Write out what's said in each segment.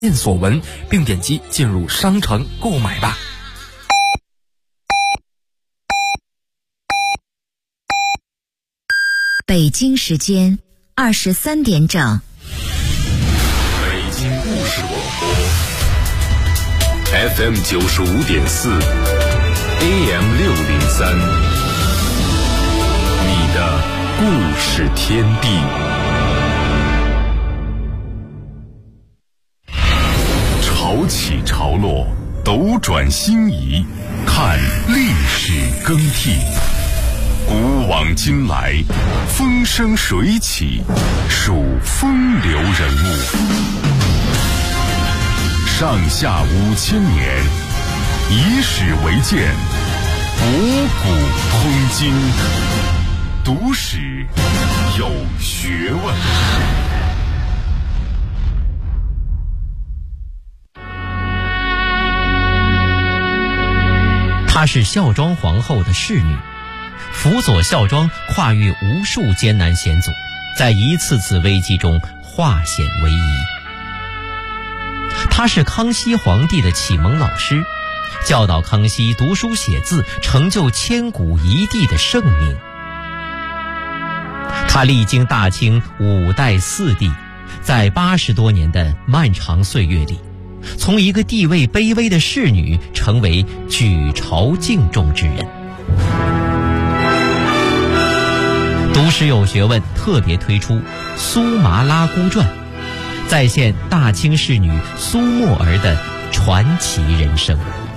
见所闻，并点击进入商城购买吧。 北京时间23点整。 北京故事广播 FM 95.4 AM 603，你的故事天地。潮起潮落，斗转星移，看历史更替。古往今来，风生水起，数风流人物。上下5000年，以史为鉴，博古通今，读史有学问。 她是孝庄皇后的侍女，辅佐孝庄跨越无数艰难险阻，在一次次危机中化险为夷。她是康熙皇帝的启蒙老师，教导康熙读书写字，成就千古一帝的盛名。她历经大清5代4帝，在80多年的漫长岁月里，从一个地位卑微的侍女成为举朝敬重之人。读史有学问特别推出《苏麻拉姑传》，再现大清侍女苏沫儿的传奇人生。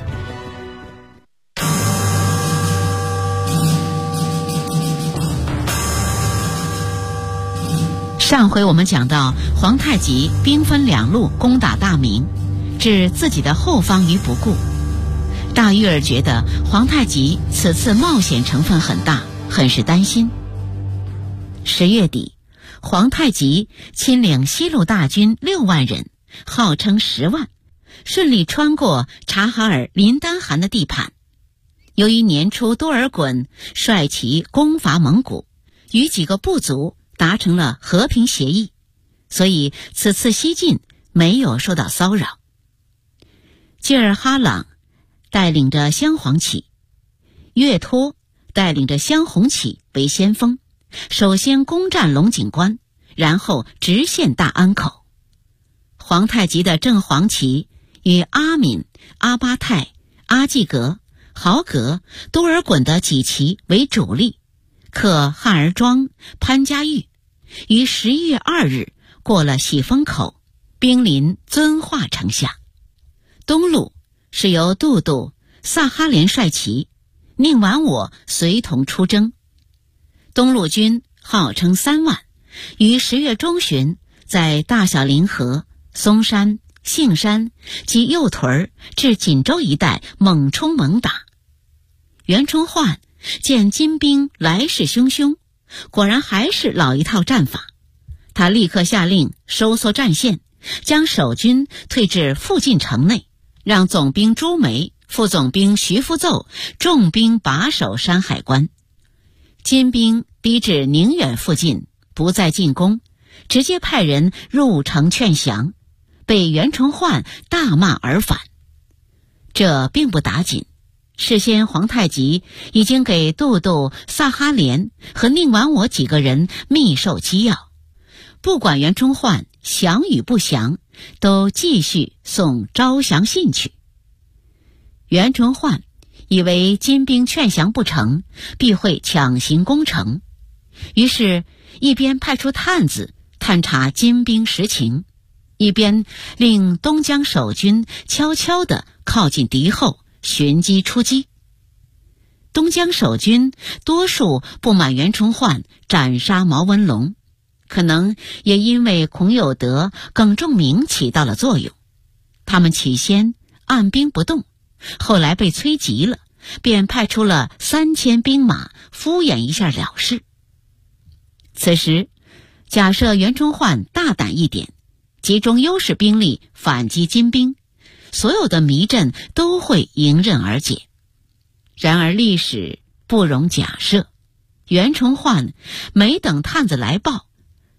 上回我们讲到，皇太极兵分2路攻打大明，置自己的后方于不顾。大玉儿觉得皇太极此次冒险成分很大，很是担心。10月底，皇太极亲领西路大军6万人，号称10万，顺利穿过察哈尔林丹汗的地盘。由于年初多尔衮率其攻伐蒙古，与几个部族达成了和平协议，所以此次西进没有受到骚扰。济尔哈朗带领着镶黄旗，岳托带领着镶红旗为先锋，首先攻占龙井关，然后直线大安口。皇太极的正黄旗与阿敏、阿巴泰、阿济格、豪格、多尔衮的几旗为主力，克汉儿庄、潘家峪，于11月2日过了喜峰口，兵临遵化城下。东路是由都督萨哈连率旗，宁完我随同出征。东路军号称3万，于10月中旬在大小凌河、松山、杏山及右屯至锦州一带猛冲猛打。袁崇焕见金兵来势汹汹，果然还是老一套战法，他立刻下令收缩战线，将守军退至附近城内，让总兵朱梅、副总兵徐福奏重兵把守山海关。金兵逼至宁远附近，不再进攻，直接派人入城劝降，被袁崇焕大骂而返。这并不打紧，事先皇太极已经给都督萨哈连和宁完我几个人密授机要，不管袁崇焕降与不降，都继续送招降信去。袁崇焕以为金兵劝降不成，必会强行攻城，于是一边派出探子探查金兵实情，一边令东江守军悄悄地靠近敌后，寻机出击。东江守军多数不满袁崇焕斩杀毛文龙，可能也因为孔有德、耿仲明起到了作用，他们起先按兵不动，后来被催急了，便派出了3000兵马敷衍一下了事。此时假设袁崇焕大胆一点，集中优势兵力反击金兵，所有的迷阵都会迎刃而解。然而历史不容假设，袁崇焕没等探子来报，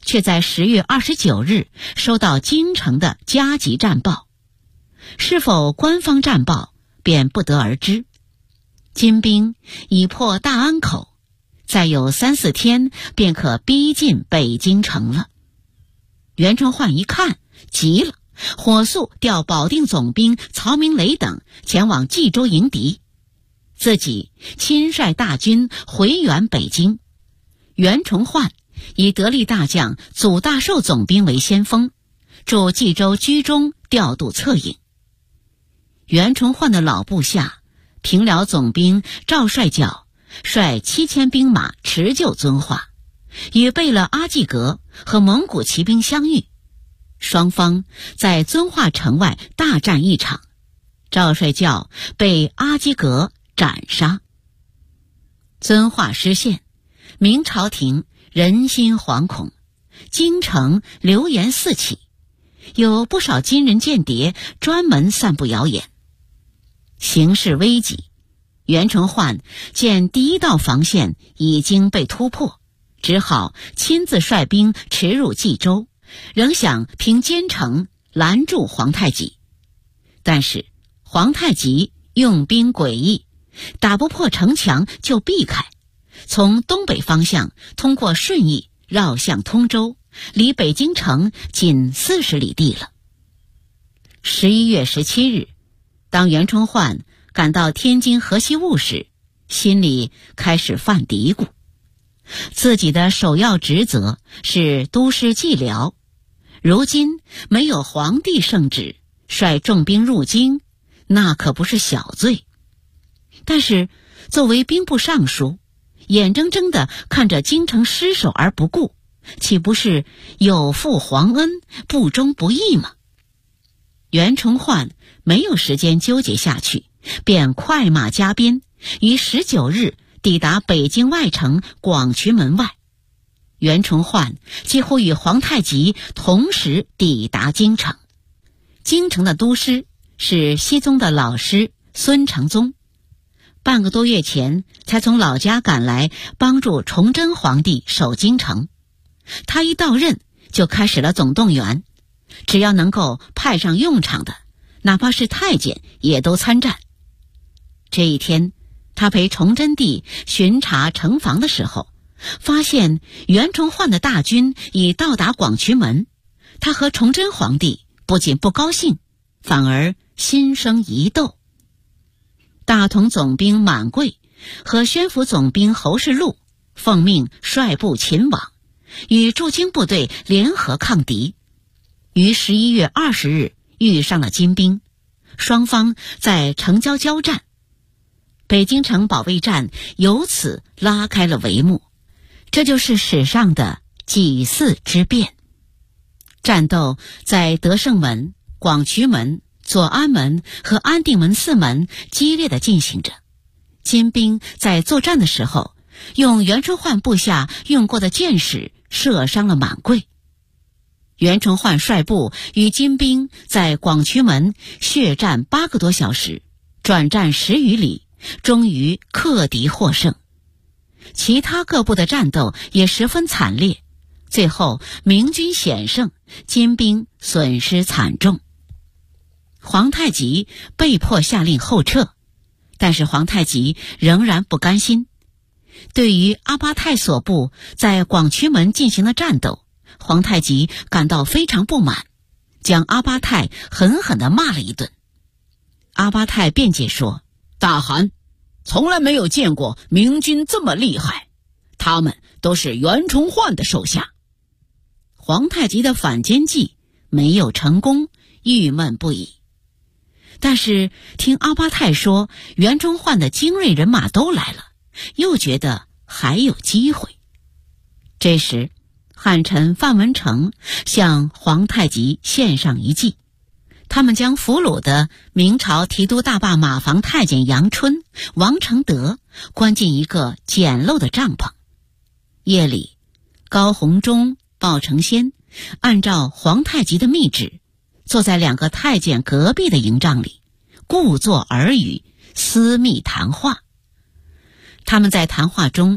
却在10月29日收到京城的加急战报，是否官方战报便不得而知。金兵已破大安口，再有3、4天便可逼近北京城了。袁崇焕一看急了，火速调保定总兵曹明雷等前往冀州迎敌，自己亲率大军回援北京。袁崇焕以得力大将祖大寿总兵为先锋，驻冀州居中调度策应。袁崇焕的老部下平辽总兵赵帅教率7000兵马持救遵化，与贝勒阿济格和蒙古骑兵相遇，双方在遵化城外大战一场，赵帅教被阿济格斩杀。遵化失陷，明朝廷人心惶恐，京城流言四起，有不少金人间谍专门散布谣言。形势危急，袁崇焕见第一道防线已经被突破，只好亲自率兵驰入冀州，仍想凭坚城拦住皇太极。但是皇太极用兵诡异，打不破城墙就避开，从东北方向通过顺义绕向通州，离北京城仅40里地了。11月17日，当袁崇焕赶到天津河西务时，心里开始犯嘀咕，自己的首要职责是督师蓟辽，如今没有皇帝圣旨，率重兵入京，那可不是小罪。但是作为兵部尚书，眼睁睁地看着京城失守而不顾，岂不是有负皇恩，不忠不义吗？袁崇焕没有时间纠结下去，便快马加鞭，于19日抵达北京外城广渠门外。袁崇焕几乎与皇太极同时抵达京城。京城的都师是熹宗的老师孙承宗，半个多月前才从老家赶来帮助崇祯皇帝守京城。他一到任就开始了总动员，只要能够派上用场的，哪怕是太监也都参战。这一天，他陪崇祯帝巡查城防的时候，发现袁崇焕的大军已到达广渠门。他和崇祯皇帝不仅不高兴，反而心生疑窦。大同总兵满贵和宣抚总兵侯世禄奉命率部勤往，与驻京部队联合抗敌，于11月20日遇上了金兵，双方在城郊交战，北京城保卫战由此拉开了帷幕。这就是史上的济四之变。战斗在德胜门、广渠门、左安门和安定门4门激烈地进行着。金兵在作战的时候，用袁崇焕部下用过的箭矢射伤了满贵。袁崇焕率部与金兵在广渠门血战8个多小时，转战10余里，终于克敌获胜。其他各部的战斗也十分惨烈，最后明军险胜，金兵损失惨重。皇太极被迫下令后撤，但是皇太极仍然不甘心。对于阿巴泰所部在广渠门进行的战斗，皇太极感到非常不满，将阿巴泰狠狠地骂了一顿。阿巴泰辩解说，大汗从来没有见过明军这么厉害，他们都是袁崇焕的手下。皇太极的反间计没有成功，郁闷不已。但是听阿巴泰说袁崇焕的精锐人马都来了，又觉得还有机会。这时汉臣范文成向皇太极献上一计，他们将俘虏的明朝提督大坝马房太监杨春、王承德关进一个简陋的帐篷。夜里，高鸿忠、鲍承先按照皇太极的密旨，坐在2个太监隔壁的营帐里，故作耳语，私密谈话。他们在谈话中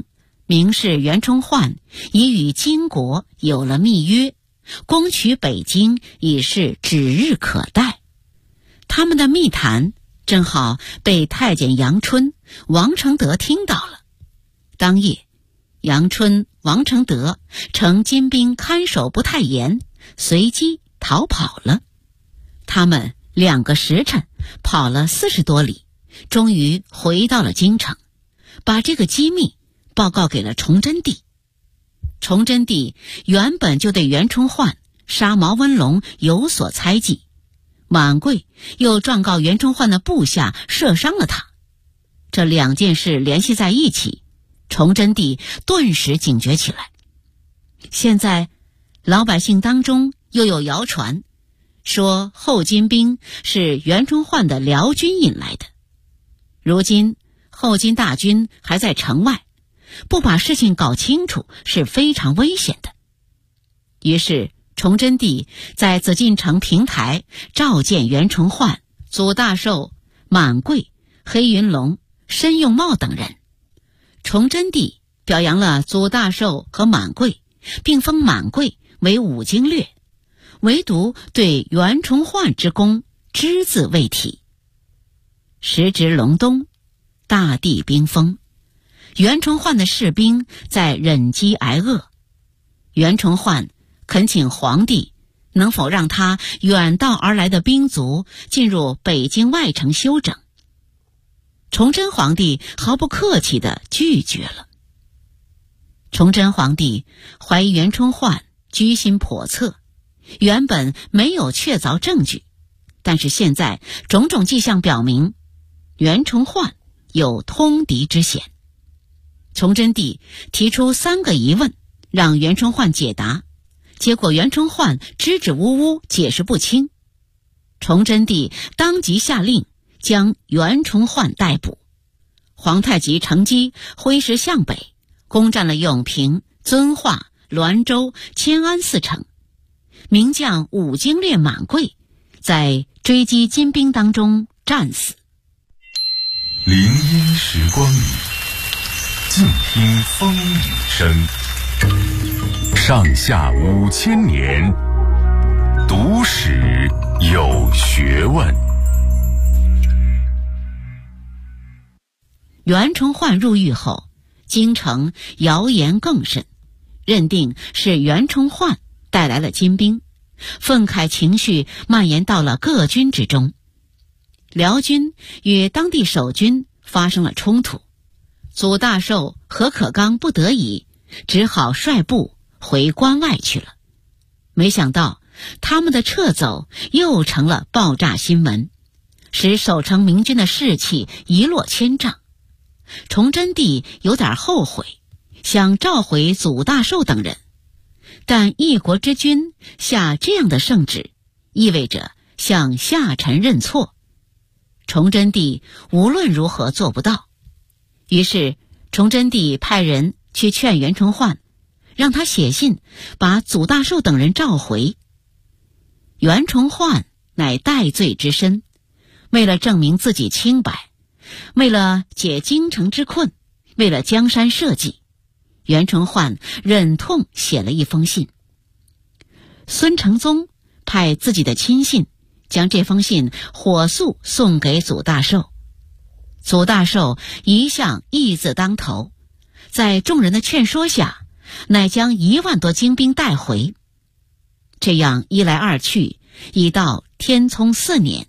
明士袁崇焕已与金国有了密约，攻取北京已是指日可待。他们的密谈正好被太监杨春、王承德听到了。当夜，杨春、王承德乘金兵看守不太严，随机逃跑了。他们2个时辰跑了40多里，终于回到了京城，把这个机密报告给了崇祯帝。崇祯帝原本就对袁崇焕杀毛文龙有所猜忌，满贵又状告袁崇焕的部下射伤了他，这2件事联系在一起，崇祯帝顿时警觉起来。现在老百姓当中又有谣传，说后金兵是袁崇焕的辽军引来的。如今后金大军还在城外，不把事情搞清楚是非常危险的。于是崇祯帝在紫禁城平台召见袁崇焕、祖大寿、满贵、黑云龙、申用茂等人。崇祯帝表扬了祖大寿和满贵，并封满贵为武经略，唯独对袁崇焕之功只字未提。时值隆冬，大地冰封，袁崇焕的士兵在忍饥挨饿。袁崇焕恳请皇帝能否让他远道而来的兵卒进入北京外城休整。崇祯皇帝毫不客气地拒绝了。崇祯皇帝怀疑袁崇焕居心叵测，原本没有确凿证据，但是现在种种迹象表明袁崇焕有通敌之嫌。崇祯帝提出3个疑问让袁崇焕解答，结果袁崇焕支支吾吾，解释不清。崇祯帝当即下令将袁崇焕逮捕。皇太极乘机挥师向北，攻占了永平、遵化、滦州、迁安4城。名将武经略满贵在追击金兵当中战死。 林荫时光里，静听风雨声。上下5000年，读史有学问。 袁崇焕入狱后，京城谣言更甚，认定是袁崇焕带来了金兵，愤慨情绪蔓延到了各军之中。辽军与当地守军发生了冲突，祖大寿、何可刚不得已，只好率部回关外去了。没想到他们的撤走又成了爆炸新闻，使守城明军的士气一落千丈。崇祯帝有点后悔，想召回祖大寿等人，但一国之君下这样的圣旨，意味着向下臣认错。崇祯帝无论如何做不到，于是崇祯帝派人去劝袁崇焕，让他写信把祖大寿等人召回。袁崇焕乃戴罪之身，为了证明自己清白，为了解京城之困，为了江山社稷，袁崇焕忍痛写了一封信。孙承宗派自己的亲信将这封信火速送给祖大寿。祖大寿一向义字当头，在众人的劝说下，乃将1万多精兵带回。这样一来二去，已到天聪4年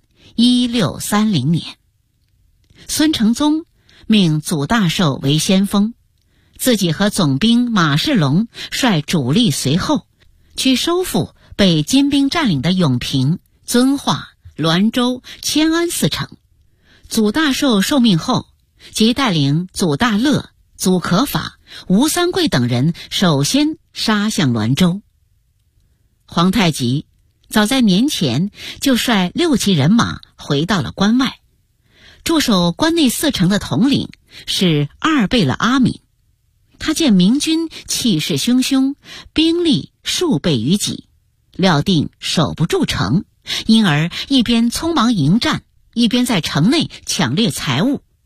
1630年。孙承宗命祖大寿为先锋，自己和总兵马世龙率主力随后，去收复被金兵占领的永平、遵化、滦州、迁安4城。祖大寿受命后，即带领祖大乐、祖可法、吴三桂等人首先杀向滦州。皇太极早在年前就率6骑人马回到了关外，驻守关内4城的统领是2贝勒阿敏。他见明军气势汹汹，兵力数倍于己，料定守不住城，因而一边匆忙迎战，一边在城内抢掠财物，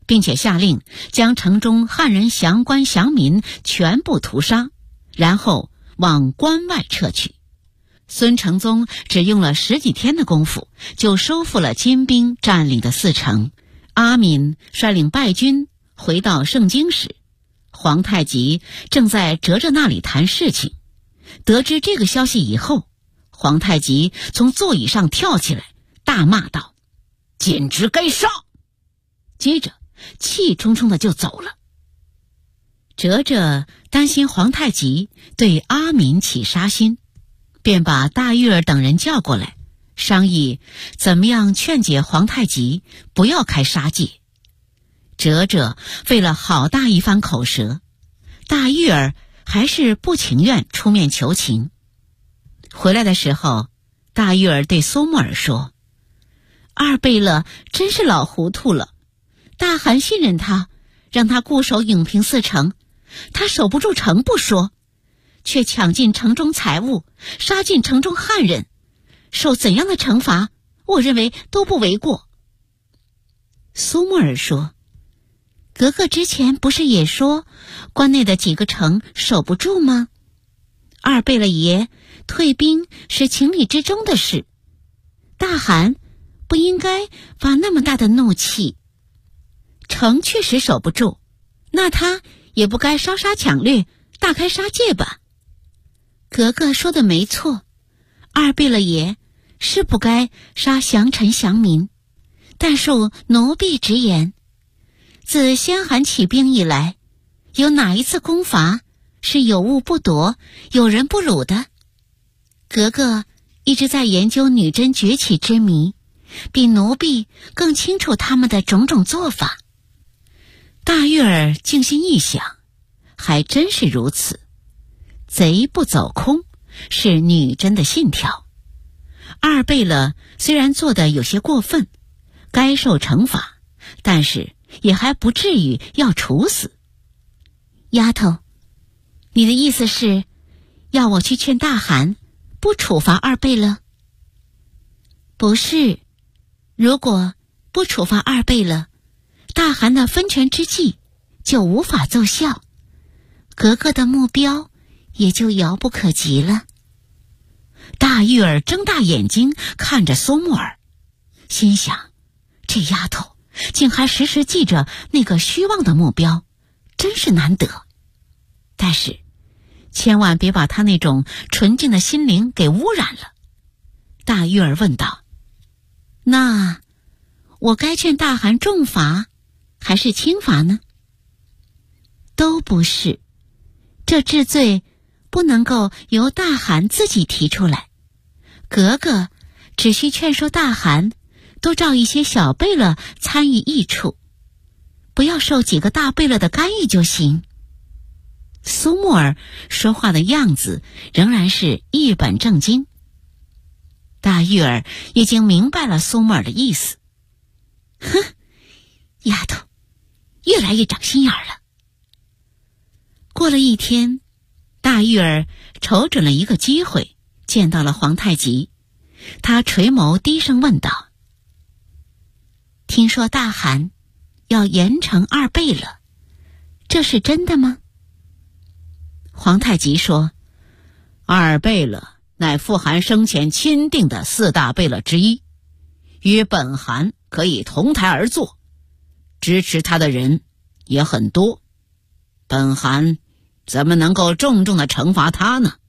并且下令将城中汉人降官降民全部屠杀，然后往关外撤去。孙承宗只用了10几天的功夫，就收复了金兵占领的4城。阿敏率领败军回到盛京时，皇太极正在哲哲那里谈事情。得知这个消息以后，皇太极从座椅上跳起来，大骂道：“简直该杀！”接着气冲冲的就走了。哲哲担心皇太极对阿敏起杀心，便把大玉儿等人叫过来，商议怎么样劝解皇太极不要开杀戒。哲哲费了好大一番口舌，大玉儿还是不情愿出面求情。回来的时候，大玉儿对苏木儿说：“二贝勒真是老糊涂了，大汗信任他，让他固守永平4城，他守不住城不说，却抢尽城中财物，杀尽城中汉人，受怎样的惩罚，我认为都不为过。”苏木儿说：“格格之前不是也说关内的几个城守不住吗？二贝勒爷退兵是情理之中的事，大汗不应该发那么大的怒气。城确实守不住，那他也不该烧杀抢掠，大开杀戒吧。格格说的没错，二贝勒爷是不该杀降臣降民，但受奴婢直言，自先汗起兵以来，有哪一次攻伐是有物不夺，有人不掳的？格格一直在研究女真崛起之谜，比奴婢更清楚他们的种种做法。大玉儿静心一想，还真是如此。贼不走空是女真的信条。二贝勒虽然做得有些过分，该受惩罚，但是也还不至于要处死。丫头，你的意思是要我去劝大汗不处罚二贝勒？不是，如果不处罚二贝勒，大汗的分权之计就无法奏效，格格的目标也就遥不可及了。大玉儿睁大眼睛看着苏木儿，心想，这丫头竟还时时记着那个虚妄的目标，真是难得。但是千万别把她那种纯净的心灵给污染了。大玉儿问道：“那我该劝大汗重罚还是轻罚呢？”都不是，这治罪不能够由大汗自己提出来，格格只需劝说大汗多召一些小贝勒参与议处，不要受几个大贝勒的干预就行。苏木儿说话的样子仍然是一本正经。大玉儿已经明白了苏木儿的意思。哼，丫头越来越长心眼了。过了一天，大玉儿瞅准了一个机会，见到了皇太极。他垂眸低声问道：“听说大汗要严惩二贝勒，这是真的吗？”皇太极说：“二贝勒乃父汗生前钦定的4大贝勒之一，与本汗可以同台而坐，支持他的人也很多，本汗怎么能够重重的惩罚他呢？”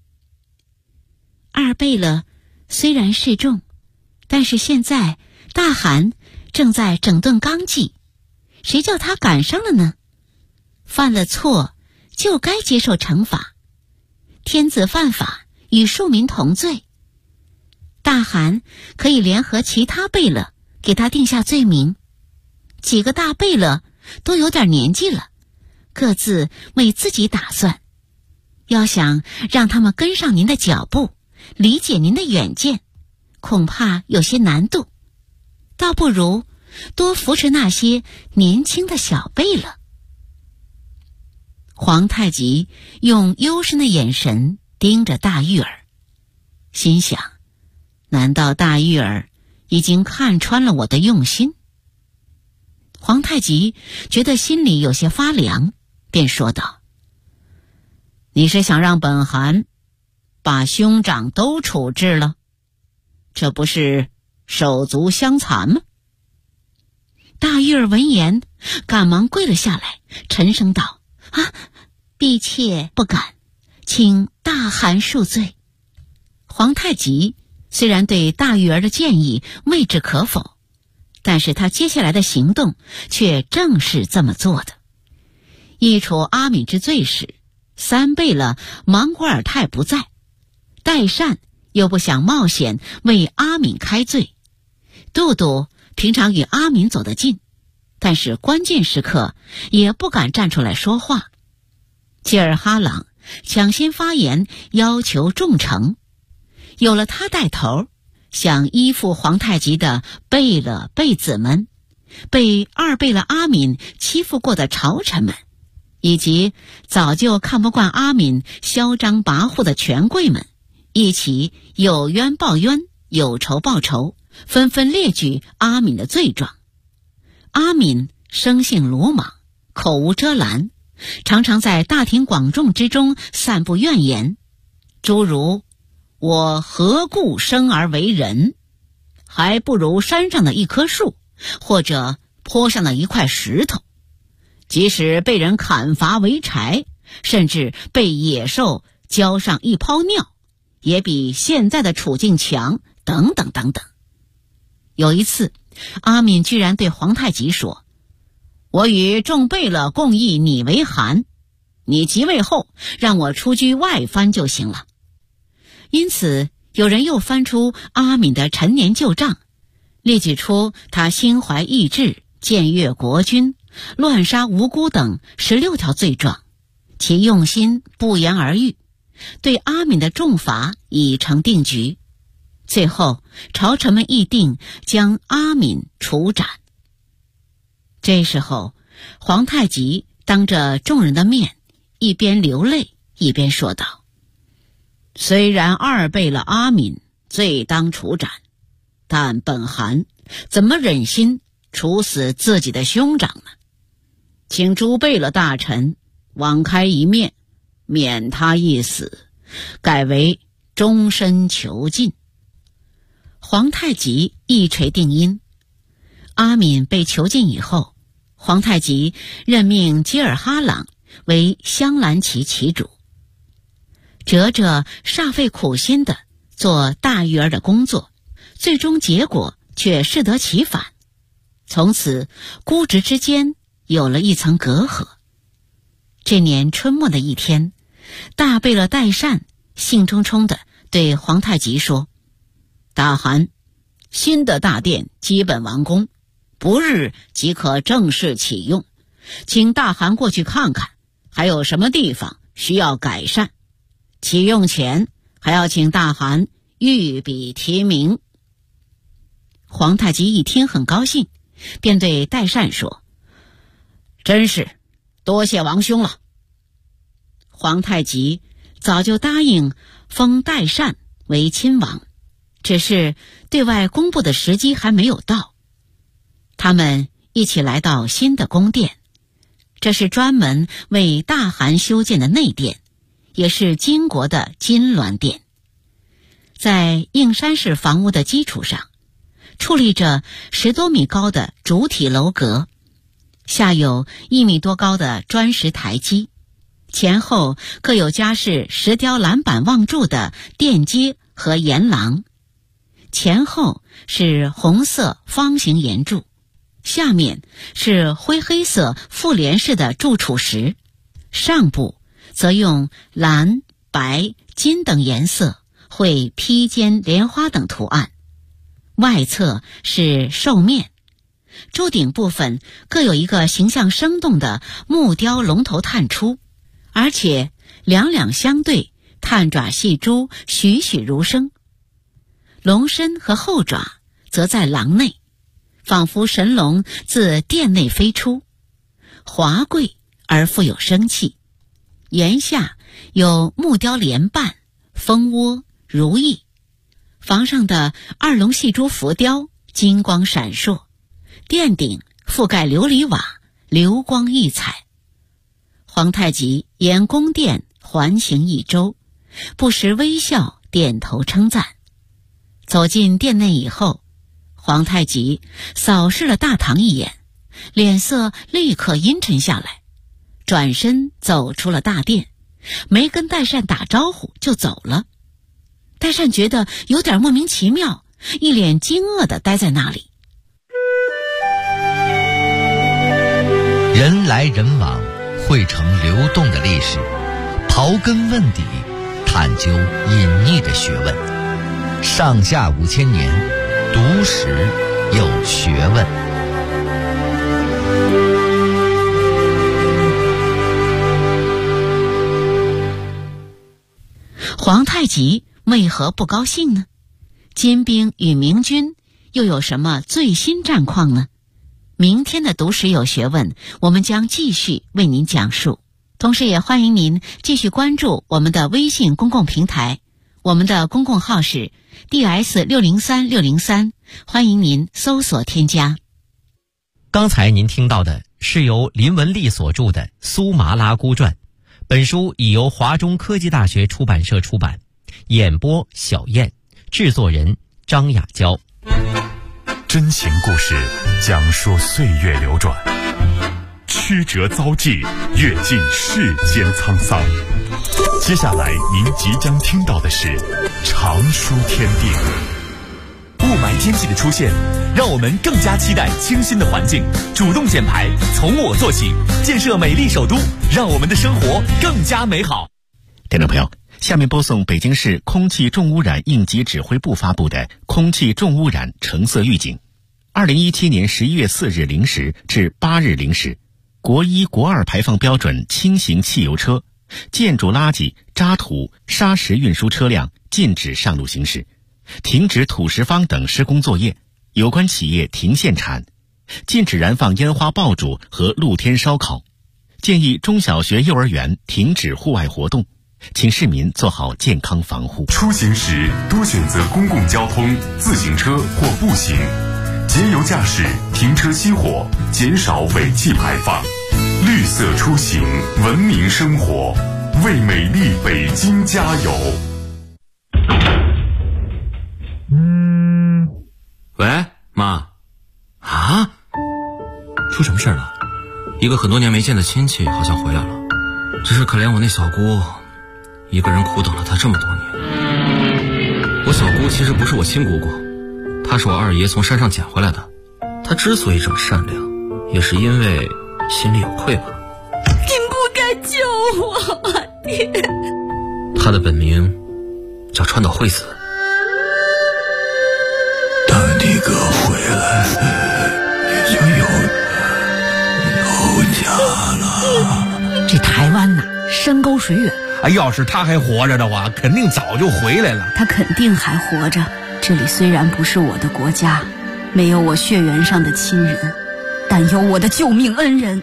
二贝勒虽然示众，但是现在大汗正在整顿纲纪，谁叫他赶上了呢？犯了错就该接受惩罚，天子犯法与庶民同罪，大汗可以联合其他贝勒给他定下罪名。几个大贝勒都有点年纪了，各自为自己打算，要想让他们跟上您的脚步，理解您的远见，恐怕有些难度，倒不如多扶持那些年轻的小贝勒。皇太极用幽深的眼神盯着大玉儿，心想，难道大玉儿已经看穿了我的用心？ 皇太极觉得心里有些发凉，便说道：“你是想让本汗把兄长都处置了？这不是手足相残吗？”大玉儿闻言，赶忙跪了下来，沉声道：“婢妾不敢，请大汗恕罪。”皇太极虽然对大玉儿的建议未置可否，但是他接下来的行动却正是这么做的。一处阿敏之罪时，三贝勒莽古尔泰不在，代善又不想冒险为阿敏开罪，杜杜平常与阿敏走得近，但是关键时刻也不敢站出来说话。吉尔哈朗抢先发言，要求重惩。有了他带头，想依附皇太极的贝勒贝子们，被二贝勒阿敏欺负过的朝臣们，以及早就看不惯阿敏嚣张跋扈的权贵们，一起有冤报冤，有仇报仇，纷纷列举阿敏的罪状。阿敏生性鲁莽，口无遮拦，常常在大庭广众之中散布怨言，诸如我何故生而为人，还不如山上的一棵树，或者坡上的一块石头，即使被人砍伐为柴，甚至被野兽浇上一泡尿，也比现在的处境强，等等等等。有一次，阿敏居然对皇太极说：“我与众贝勒共议你为汗，你即位后让我出居外藩就行了。”因此有人又翻出阿敏的陈年旧账，列举出他心怀异志，僭越国君，乱杀无辜等16条罪状，其用心不言而喻，对阿敏的重罚已成定局。最后朝臣们议定将阿敏处斩。这时候皇太极当着众人的面，一边流泪一边说道：“虽然二贝勒阿敏罪当处斩，但本汗怎么忍心处死自己的兄长呢？请诸贝勒大臣网开一面，免他一死，改为终身囚禁。”皇太极一锤定音。阿敏被囚禁以后，皇太极任命吉尔哈朗为镶蓝旗旗主，哲哲煞费苦心地做大玉儿的工作，最终结果却适得其反。从此姑侄之间有了一层隔阂。这年春末的一天，大贝勒代善兴冲冲地对皇太极说：“大汗，新的大殿基本完工，不日即可正式启用，请大汗过去看看，还有什么地方需要改善。启用前还要请大汗御笔提名。”皇太极一听很高兴，便对代善说：“真是多谢王兄了。”皇太极早就答应封代善为亲王，只是对外公布的时机还没有到。他们一起来到新的宫殿，这是专门为大汗修建的内殿，也是金国的金銮殿。在应山式房屋的基础上，矗立着10多米高的主体楼阁，下有1米多高的砖石台基，前后各有加饰石雕栏板望柱的殿阶和檐廊，前后是红色方形檐柱，下面是灰黑色复联式的柱础石，上部则用蓝、白、金等颜色绘披肩、莲花等图案，外侧是兽面，柱顶部分各有一个形象生动的木雕龙头探出，而且两两相对，探爪细珠栩栩如生。龙身和后爪则在廊内，仿佛神龙自殿内飞出，华贵而富有生气。檐下有木雕莲瓣、蜂窝、如意，房上的2龙戏珠浮雕金光闪烁，殿顶覆盖琉璃瓦，流光溢彩。皇太极沿宫殿环行一周，不时微笑点头称赞。走进殿内以后，皇太极扫视了大堂一眼，脸色立刻阴沉下来，转身走出了大殿，没跟代善打招呼就走了。代善觉得有点莫名其妙，一脸惊愕地待在那里。 人来人往，汇成流动的历史，刨根问底，探究隐匿的学问。上下5000年，读史有学问。 皇太极为何不高兴呢？金兵与明军又有什么最新战况呢？明天的读史有学问，我们将继续为您讲述。同时也欢迎您继续关注我们的微信公共平台，我们的公共号是 DS603603，欢迎您搜索添加。 刚才您听到的是由林文丽所著的《苏麻拉姑传》，本书已由华中科技大学出版社出版，演播小燕，制作人张雅娇。 真情故事讲述岁月流转，曲折遭际，阅尽世间沧桑。接下来您即将听到的是常书天地。 雾霾天气的出现，让我们更加期待清新的环境，主动减排，从我做起，建设美丽首都，让我们的生活更加美好。 听众朋友，下面播送北京市空气重污染应急指挥部发布的空气重污染橙色预警。2017年11月4日0时至8日0时，国1、国2排放标准轻型汽油车、建筑垃圾、渣土、砂石运输车辆禁止上路行驶，停止土石方等施工作业，有关企业停限产，禁止燃放烟花爆竹和露天烧烤，建议中小学、幼儿园停止户外活动，请市民做好健康防护。 出行时多选择公共交通、自行车或步行，节油驾驶，停车熄火，减少尾气排放。绿色出行，文明生活，为美丽北京加油。 喂，妈。啊？出什么事了？一个很多年没见的亲戚好像回来了，只是可怜我那小姑，一个人苦等了她这么多年。我小姑其实不是我亲姑姑，她是我二爷从山上捡回来的。她之所以这么善良，也是因为心里有愧吧。 您不该救我啊，爹！ 她的本名叫川岛惠子。 等你哥回来，你就有家了。 这台湾呐，山高水远。 要是他还活着的话，肯定早就回来了。 他肯定还活着。这里虽然不是我的国家，没有我血缘上的亲人，但有我的救命恩人。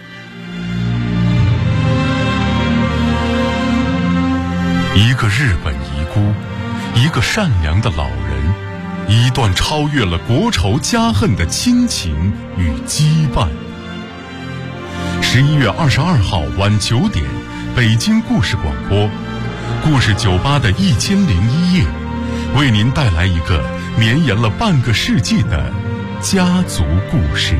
一个日本遗孤，一个善良的老人，一段超越了国仇家恨的亲情与羁绊。11月22号晚9点，北京故事广播，故事酒吧的1001夜，为您带来一个绵延了半个世纪的家族故事。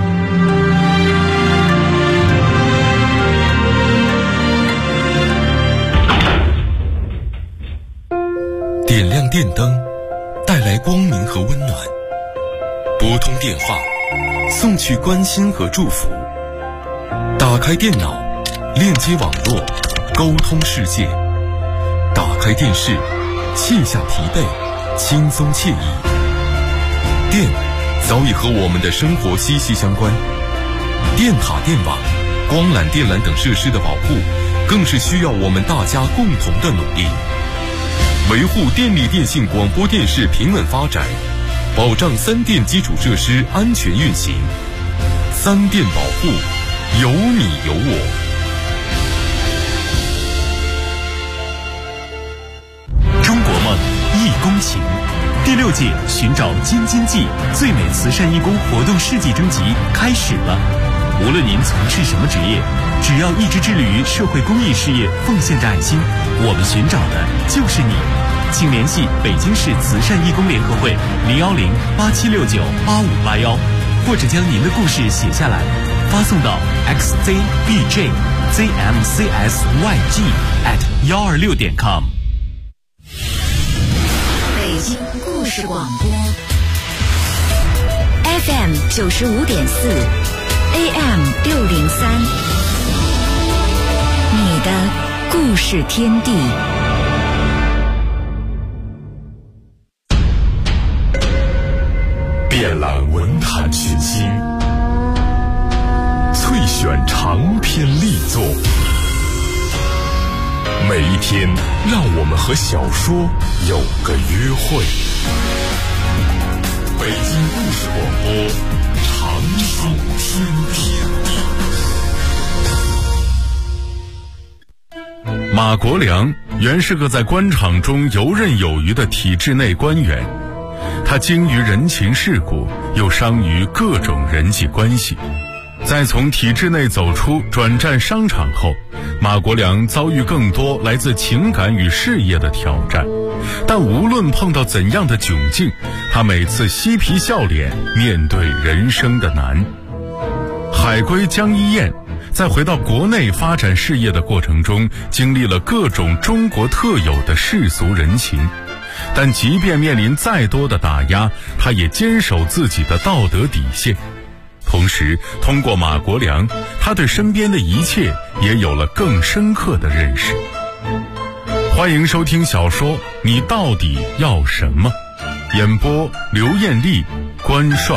点亮电灯，带来光明和温暖；拨通电话，送去关心和祝福；打开电脑，链接网络，沟通世界；打开电视，卸下疲惫，轻松惬意。电早已和我们的生活息息相关，电塔、电网、光缆、电缆等设施的保护，更是需要我们大家共同的努力。维护电力电信广播电视平稳发展，保障三电基础设施安全运行。三电保护，有你有我。 中国梦，一公顷，第6 6届寻找京津冀最美慈善义工活动世纪征集开始了。无论您从事什么职业，只要一直致力于社会公益事业，奉献着爱心，我们寻找的就是你。请联系北京市慈善义工联合会010-8769-8581，或者将您的故事写下来，发送到 xzbjzmcsyg@126.com。 北京故事广播 FM 95.4 AM 603，你的故事天地。 遍览文坛群星，萃选长篇力作。每一天，让我们和小说有个约会。北京故事广播，常驻天地。马国良原是个在官场中游刃有余的体制内官员，他精于人情世故，又伤于各种人际关系。在从体制内走出，转战商场后，马国良遭遇更多来自情感与事业的挑战，但无论碰到怎样的窘境，他每次嬉皮笑脸面对人生的难。海归江一燕在回到国内发展事业的过程中，经历了各种中国特有的世俗人情，但即便面临再多的打压，他也坚守自己的道德底线。同时，通过马国良，他对身边的一切也有了更深刻的认识。欢迎收听小说《你到底要什么》，演播刘艳丽、关帅。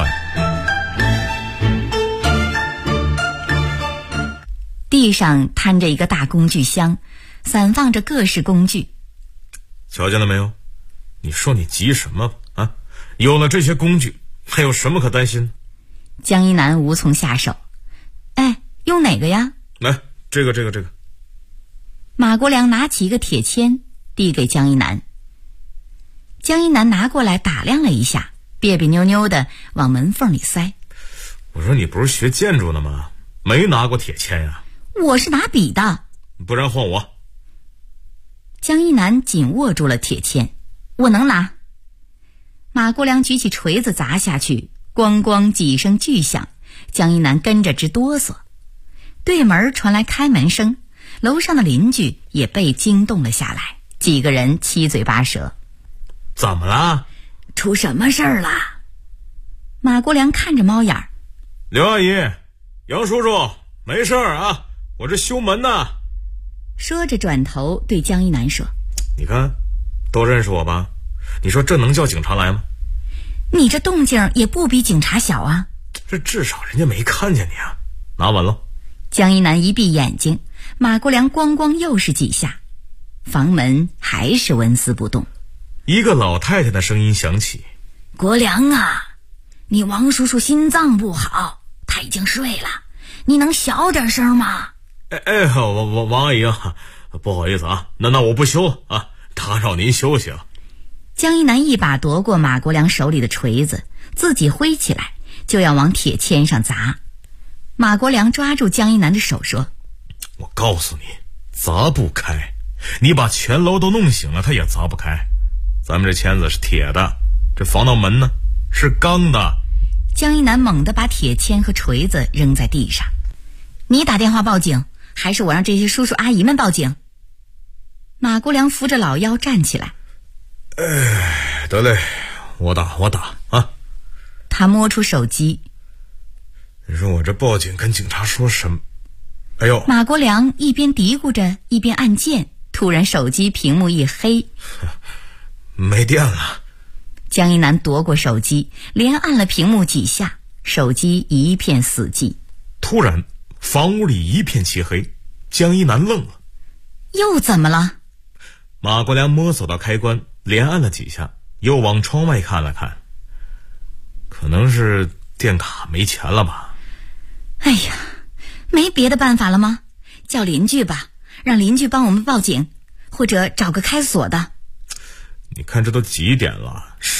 地上摊着一个大工具箱，散放着各式工具。 瞧见了没有？你说你急什么啊？有了这些工具，还有什么可担心？ 江一南无从下手。哎，用哪个呀？ 来，这个。 马国良拿起一个铁签，递给江一南。江一南拿过来打量了一下，别别扭扭的往门缝里塞。 我说你不是学建筑的吗？没拿过铁签呀？ 我是拿笔的。 不然换我。 江一南紧握住了铁签。我能拿。马国良举起锤子砸下去，咣咣几声巨响，江一南跟着直哆嗦。对门传来开门声，楼上的邻居也被惊动了下来，几个人七嘴八舌。 怎么了？ 出什么事儿了？马国良看着猫眼儿。 刘阿姨，杨叔叔，没事儿啊，我这修门呢。 说着转头对江一南说： 你看，都认识我吧？你说这能叫警察来吗？ 你这动静也不比警察小啊。 这至少人家没看见你啊。拿稳了。 江一南一闭眼睛，马国良咣咣又是几下，房门还是纹丝不动。 一个老太太的声音响起： 国良啊，你王叔叔心脏不好，他已经睡了，你能小点声吗？ 王阿姨啊，不好意思啊，那我不修了啊，打扰您休息了。 江一南一把夺过马国良手里的锤子，自己挥起来就要往铁签上砸。马国良抓住江一南的手说： 我告诉你，砸不开，你把全楼都弄醒了，他也砸不开。咱们这签子是铁的，这防盗门呢是钢的。 江一南猛地把铁签和锤子扔在地上。你打电话报警，还是我让这些叔叔阿姨们报警？马国良扶着老腰站起来。 得嘞，我打啊。 他摸出手机。 你说我这报警跟警察说什么？哎呦！ 马国良一边嘀咕着一边按键，突然手机屏幕一黑， 没电了。 江一南夺过手机，连按了屏幕几下，手机一片死寂。 突然房屋里一片漆黑，江一南愣了。 又怎么了？ 马国良摸索到开关，连按了几下，又往窗外看了看。可能是电卡没钱了吧。 哎呀，没别的办法了吗？叫邻居吧，让邻居帮我们报警，或者找个开锁的。 你看这都几点了，12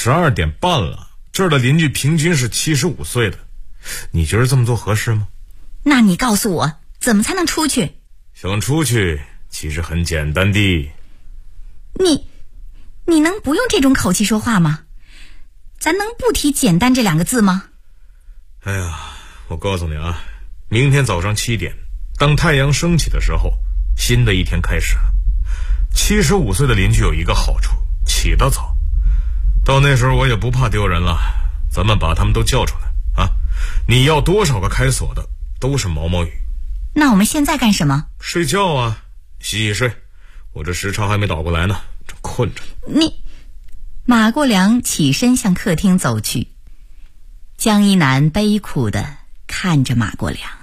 12点半了，这儿的邻居平均是75岁的，你觉得这么做合适吗？ 那你告诉我，怎么才能出去？ 想出去其实很简单的。 你能不用这种口气说话吗？咱能不提简单这2个字吗？ 哎呀，我告诉你啊，明天早上7点，当太阳升起的时候，新的一天开始了。75岁的邻居有一个好处，起得早。到那时候我也不怕丢人了，咱们把他们都叫出来啊！你要多少个开锁的，都是毛毛雨。 那我们现在干什么？ 睡觉啊，洗睡。我这时差还没倒过来呢，正困着。 马国良起身向客厅走去，江一南悲苦地看着马国良。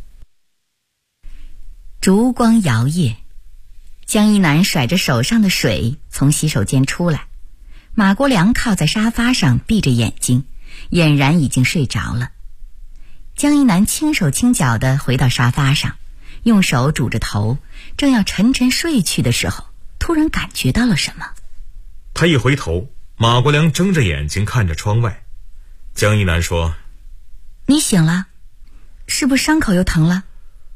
烛光摇曳，江一南甩着手上的水从洗手间出来，马国良靠在沙发上闭着眼睛，俨然已经睡着了。江一南轻手轻脚地回到沙发上，用手拄着头，正要沉沉睡去的时候，突然感觉到了什么。 他一回头，马国良睁着眼睛看着窗外。江一南说： 你醒了，是不是伤口又疼了？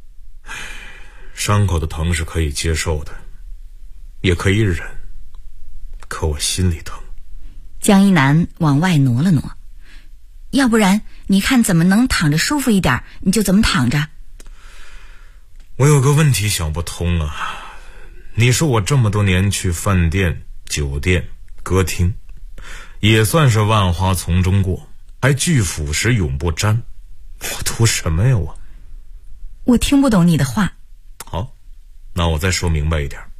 伤口的疼是可以接受的，也可以忍，可我心里疼。 江一南往外挪了挪，要不然你看怎么能躺着舒服一点，你就怎么躺着。 我有个问题想不通啊，你说我这么多年去饭店、酒店、歌厅，也算是万花丛中过，还惧腐蚀永不沾，我图什么呀我听不懂你的话。 好，那我再说明白一点，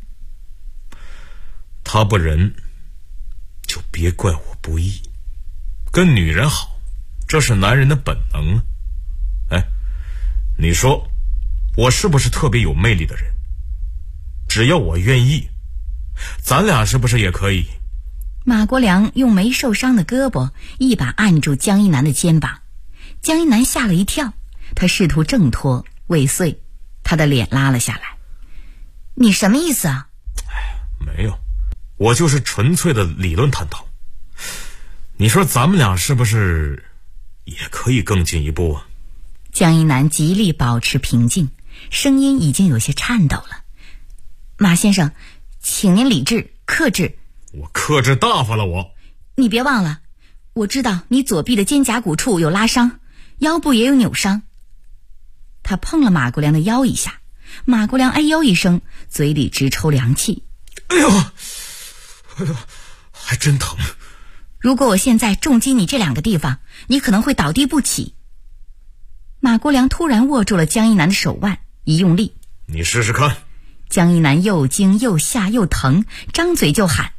他不仁，就别怪我不义。跟女人好，这是男人的本能啊。哎，你说我是不是特别有魅力的人？只要我愿意，咱俩是不是也可以？ 马国良用没受伤的胳膊一把按住江一南的肩膀，江一南吓了一跳，他试图挣脱，未遂，他的脸拉了下来。你什么意思啊？ 没有，我就是纯粹的理论探讨。你说咱们俩是不是也可以更进一步啊？ 江一南极力保持平静，声音已经有些颤抖了。马先生，请您理智克制。 我克制大发了我。 你别忘了，我知道你左臂的肩胛骨处有拉伤，腰部也有扭伤。他碰了马国良的腰一下，马国良哎呦一声，嘴里直抽凉气。 哎呦，还真疼。 如果我现在重击你这2个地方，你可能会倒地不起。马国良突然握住了江一南的手腕，一用力， 你试试看。 江一南又惊又吓又疼，张嘴就喊：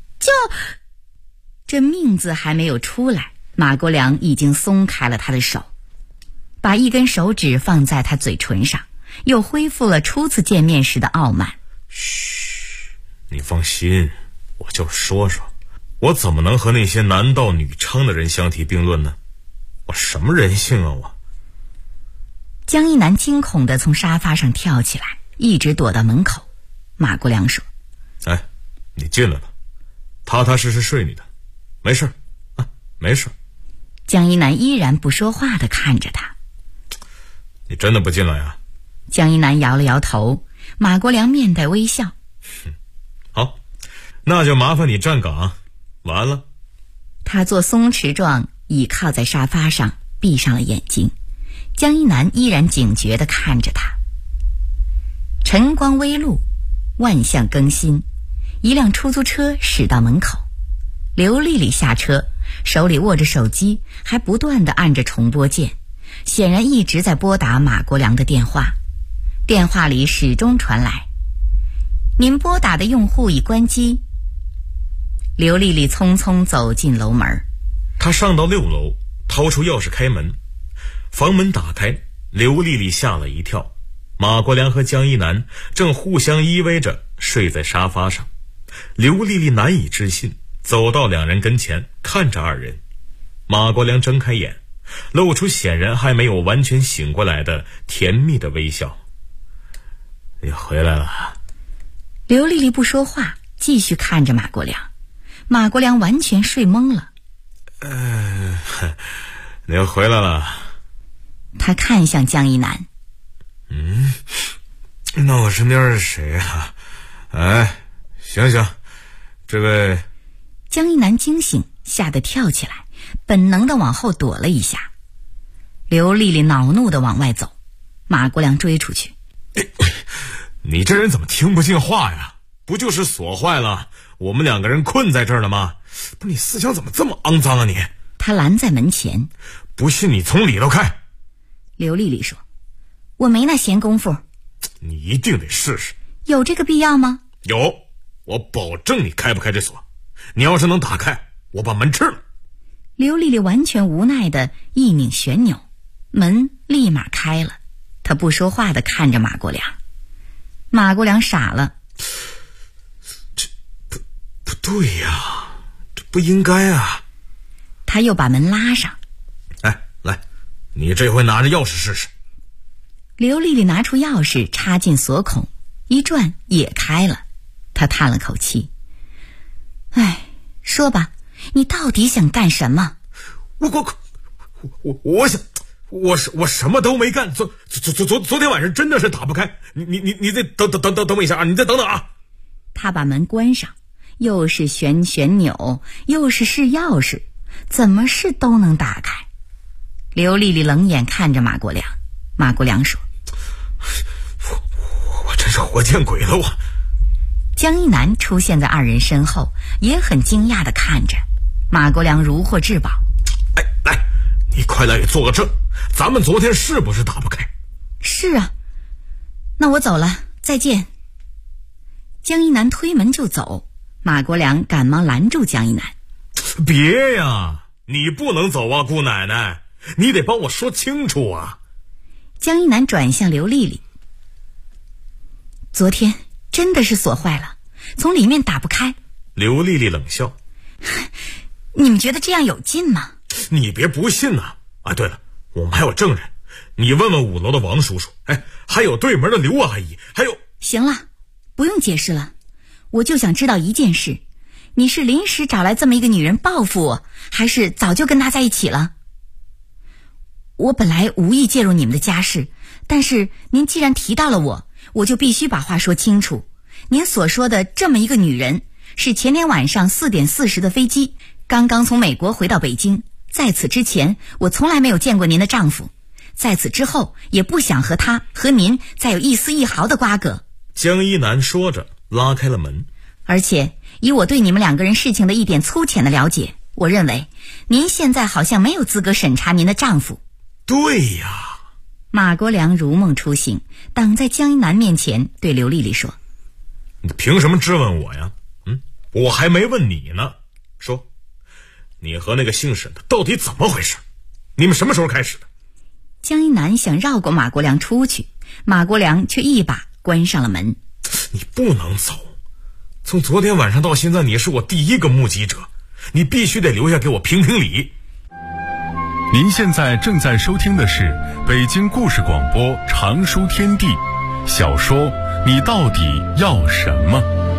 这命字还没有出来，马国良已经松开了他的手，把一根手指放在他嘴唇上，又恢复了初次见面时的傲慢。 嘘，你放心，我就说说，我怎么能和那些男盗女娼的人相提并论呢？我什么人性啊我！ 江一南惊恐地从沙发上跳起来，一直躲到门口。马国良说： 哎，你进来吧，踏踏实实睡你的，没事啊，没事。 江一南依然不说话地看着他。 你真的不进来啊？ 江一南摇了摇头。马国良面带微笑。 好，那就麻烦你站岗。完了。 他做松弛状，倚靠在沙发上，闭上了眼睛。江一南依然警觉地看着他。晨光微露，万象更新，一辆出租车驶到门口。刘丽丽下车，手里握着手机，还不断地按着重拨键，显然一直在拨打马国良的电话。电话里始终传来：您拨打的用户已关机。刘丽丽匆匆走进楼门， 她上到6楼，掏出钥匙开门，房门打开，刘丽丽吓了一跳。马国良和江一南正互相依偎着睡在沙发上，刘丽丽难以置信，走到2人跟前，看着2人。马国良睁开眼，露出显然还没有完全醒过来的甜蜜的微笑。你回来了。 刘丽丽不说话，继续看着马国良。马国良完全睡懵了， 你又回来了。 他看向江一南。 那我身边是谁啊？哎，醒醒，这位。 江一南惊醒，吓得跳起来，本能地往后躲了一下。刘丽丽恼怒地往外走，马国良追出去。 你这人怎么听不进话呀？不就是锁坏了，我们两个人困在这儿了吗？不，你思想怎么这么肮脏啊你？ 他拦在门前。 不信你从里头开。 刘丽丽说，我没那闲工夫。 你一定得试试。 有这个必要吗？ 有，我保证你开不开这锁。你要是能打开，我把门吃了。 刘丽丽完全无奈地一拧旋钮，门立马开了。她不说话地看着马国良。马国良傻了。 这不对呀，这不应该啊。 他又把门拉上。 哎，来，你这回拿着钥匙试试。 刘丽丽拿出钥匙插进锁孔，一转也开了。她叹了口气。哎，说吧，你到底想干什么？ 我想，我什么都没干。昨天晚上真的是打不开。你再等我一下啊！你再等等啊！ 他把门关上，又是旋钮，又是试钥匙，怎么试都能打开。刘丽丽冷眼看着马国良。马国良说：“ 我真是活见鬼了！” 江一南出现在二人身后，也很惊讶地看着。马国良如获至宝。 哎，来，你快来给做个证，咱们昨天是不是打不开？ 是啊。那我走了，再见。江一南推门就走，马国良赶忙拦住江一南。 别呀，你不能走啊，姑奶奶，你得帮我说清楚啊。 江一南转向刘丽丽。昨天真的是锁坏了，从里面打不开。 刘丽丽冷笑。 你们觉得这样有劲吗？ 你别不信呐。啊，对了，我们还有证人，你问问5楼的王叔叔，哎，还有对门的刘阿姨，还有…… 行了，不用解释了，我就想知道一件事，你是临时找来这么一个女人报复我，还是早就跟她在一起了？我本来无意介入你们的家事，但是您既然提到了我就必须把话说清楚。您所说的这么一个女人，是前天晚上4点40的飞机，刚刚从美国回到北京。在此之前，我从来没有见过您的丈夫，在此之后，也不想和他和您再有一丝一毫的瓜葛。 江一南说着，拉开了门。 而且，以我对你们两个人事情的一点粗浅的了解，我认为，您现在好像没有资格审查您的丈夫。 对呀。 马国良如梦初醒，挡在江一南面前，对刘丽丽说：“ 你凭什么质问我呀？我还没问你呢。说，你和那个姓沈的到底怎么回事？你们什么时候开始的？” 江一南想绕过马国良出去，马国良却一把关上了门。 你不能走，从昨天晚上到现在，你是我第一个目击者，你必须得留下给我评评理。 您现在正在收听的是北京故事广播长书天地小说《你到底要什么》。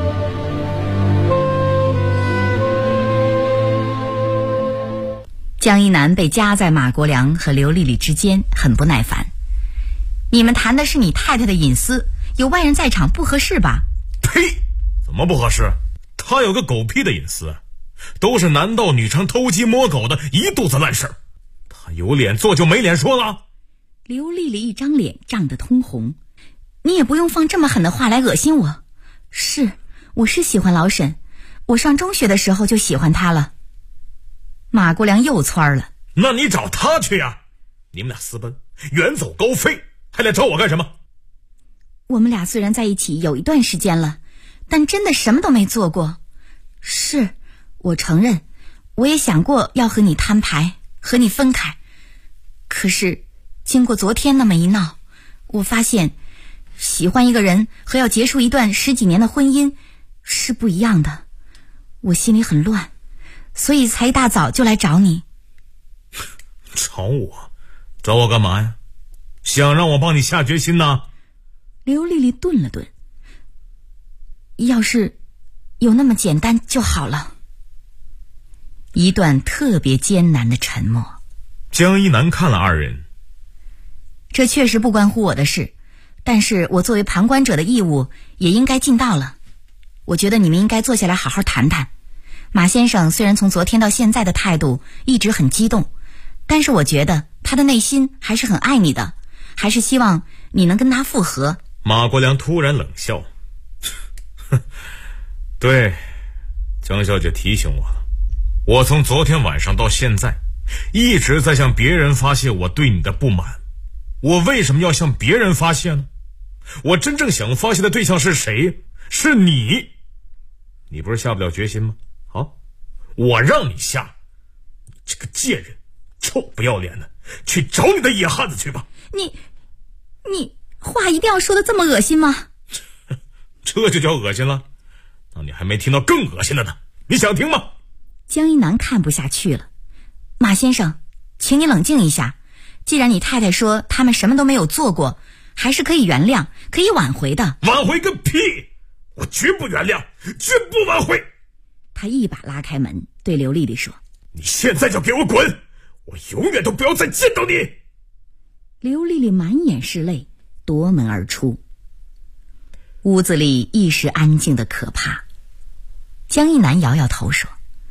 江一南被夹在马国良和刘丽丽之间，很不耐烦。你们谈的是你太太的隐私，有外人在场不合适吧？ 呸！怎么不合适？她有个狗屁的隐私，都是男盗女娼偷鸡摸狗的一肚子烂事儿。她有脸做就没脸说了。 刘丽丽一张脸涨得通红。你也不用放这么狠的话来恶心我。我是喜欢老沈，我上中学的时候就喜欢他了。马国良又蹿了。 那你找他去呀！你们俩私奔，远走高飞，还来找我干什么？ 我们俩虽然在一起有一段时间了，但真的什么都没做过。我承认，我也想过要和你摊牌，和你分开。可是，经过昨天那么一闹，我发现，喜欢一个人和要结束一段10几年的婚姻是不一样的。我心里很乱，所以才一大早就来找你。 找我？找我干嘛呀？想让我帮你下决心呢？ 刘丽丽顿了顿。要是有那么简单就好了。 一段特别艰难的沉默。 江一南看了二人， 这确实不关乎我的事，但是我作为旁观者的义务也应该尽到了。我觉得你们应该坐下来好好谈谈。马先生虽然从昨天到现在的态度一直很激动，但是我觉得他的内心还是很爱你的，还是希望你能跟他复合。 马国良突然冷笑，对，江小姐提醒我了，我从昨天晚上到现在一直在向别人发泄我对你的不满。我为什么要向别人发泄呢？我真正想发泄的对象是谁？是你。你不是下不了决心吗？好，我让你下。这个贱人，臭不要脸的，去找你的野汉子去吧。 你话一定要说的这么恶心吗？ 这就叫恶心了？那你还没听到更恶心的呢，你想听吗？ 江一南看不下去了。马先生，请你冷静一下，既然你太太说他们什么都没有做过，还是可以原谅，可以挽回的。 挽回个屁！我绝不原谅，绝不挽回。 他一把拉开门，对刘丽丽说： 你现在就给我滚，我永远都不要再见到你。 刘丽丽满眼是泪，夺门而出。屋子里一时安静的可怕。江一南摇摇头说：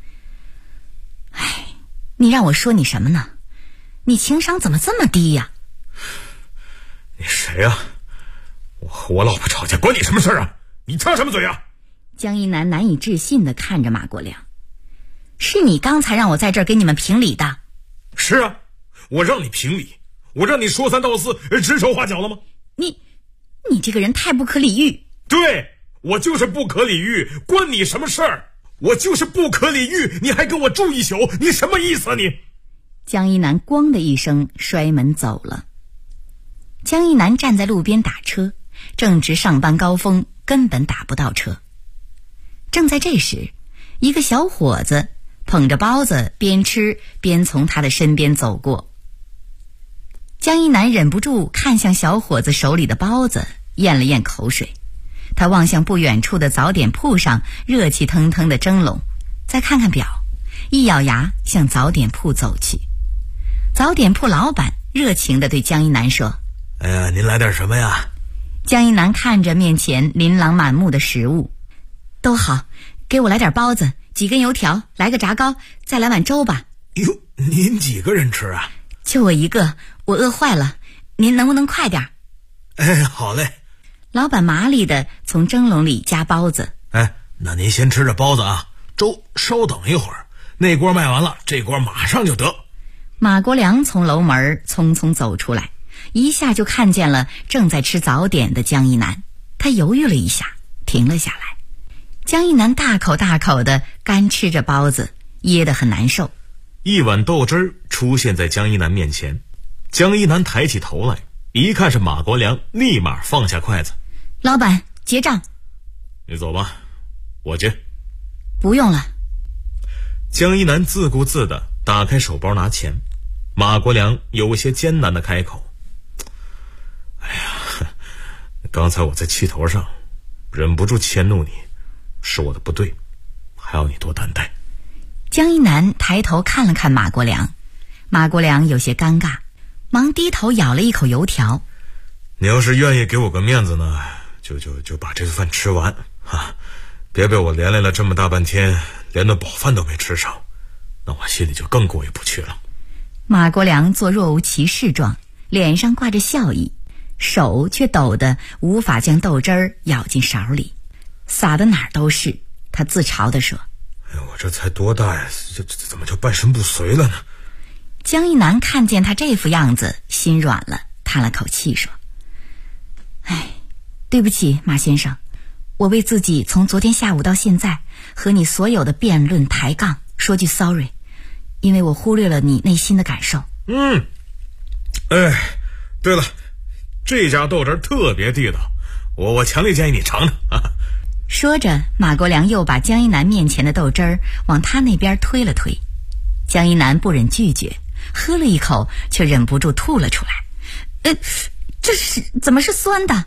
哎，你让我说你什么呢？你情商怎么这么低呀？ 你谁呀？我和我老婆吵架关你什么事啊？你插什么嘴啊？ 江一南难以置信地看着马国良。是你刚才让我在这儿给你们评理的。 是啊，我让你评理，我让你说三道四，指手画脚了吗？ 你这个人太不可理喻。 对，我就是不可理喻，关你什么事儿？我就是不可理喻，你还跟我住一宿，你什么意思啊你？ 江一南咣的一声摔门走了。江一南站在路边打车，正值上班高峰，根本打不到车。正在这时，一个小伙子捧着包子边吃边从他的身边走过。江一南忍不住看向小伙子手里的包子，咽了咽口水。他望向不远处的早点铺上热气腾腾的蒸笼，再看看表，一咬牙向早点铺走去。早点铺老板热情地对江一南说： 哎呀，您来点什么呀？ 江一南看着面前琳琅满目的食物，都好，给我来点包子，几根油条，来个炸糕，再来碗粥吧。 哟，您几个人吃啊？ 就我一个，我饿坏了，您能不能快点？ 哎，好嘞。 老板麻利地从蒸笼里夹包子。 哎，那您先吃着包子啊，粥稍等一会儿，那锅卖完了，这锅马上就得。 马国良从楼门匆匆走出来，一下就看见了正在吃早点的江一南。他犹豫了一下，停了下来。江一南大口大口地干吃着包子，噎得很难受。 一碗豆汁儿出现在江一南面前，江一南抬起头来，一看是马国良，立马放下筷子。 老板，结账。 你走吧，我结。 不用了。 江一南自顾自地打开手包拿钱。马国良有些艰难地开口：哎呀，刚才我在气头上忍不住迁怒你，是我的不对，还要你多担待。 江一南抬头看了看马国良，马国良有些尴尬，忙低头咬了一口油条。 你要是愿意给我个面子呢，就把这个饭吃完啊，别被我连累了这么大半天，连顿饱饭都没吃上，那我心里就更过意不去了。 马国良做若无其事状，脸上挂着笑意，手却抖得无法将豆汁儿舀进勺里，洒得哪儿都是。他自嘲地说： 哎，我这才多大呀，这怎么就半身不遂了呢？ 江一南看见他这副样子，心软了，叹了口气说：哎，对不起，马先生，我为自己从昨天下午到现在和你所有的辩论抬杠说句 sorry， 因为我忽略了你内心的感受。 哎，对了，这家豆汁特别地道，我强烈建议你尝尝啊。 说着，马国良又把江一南面前的豆汁儿往他那边推了推。江一南不忍拒绝，喝了一口，却忍不住吐了出来。这是怎么是酸的？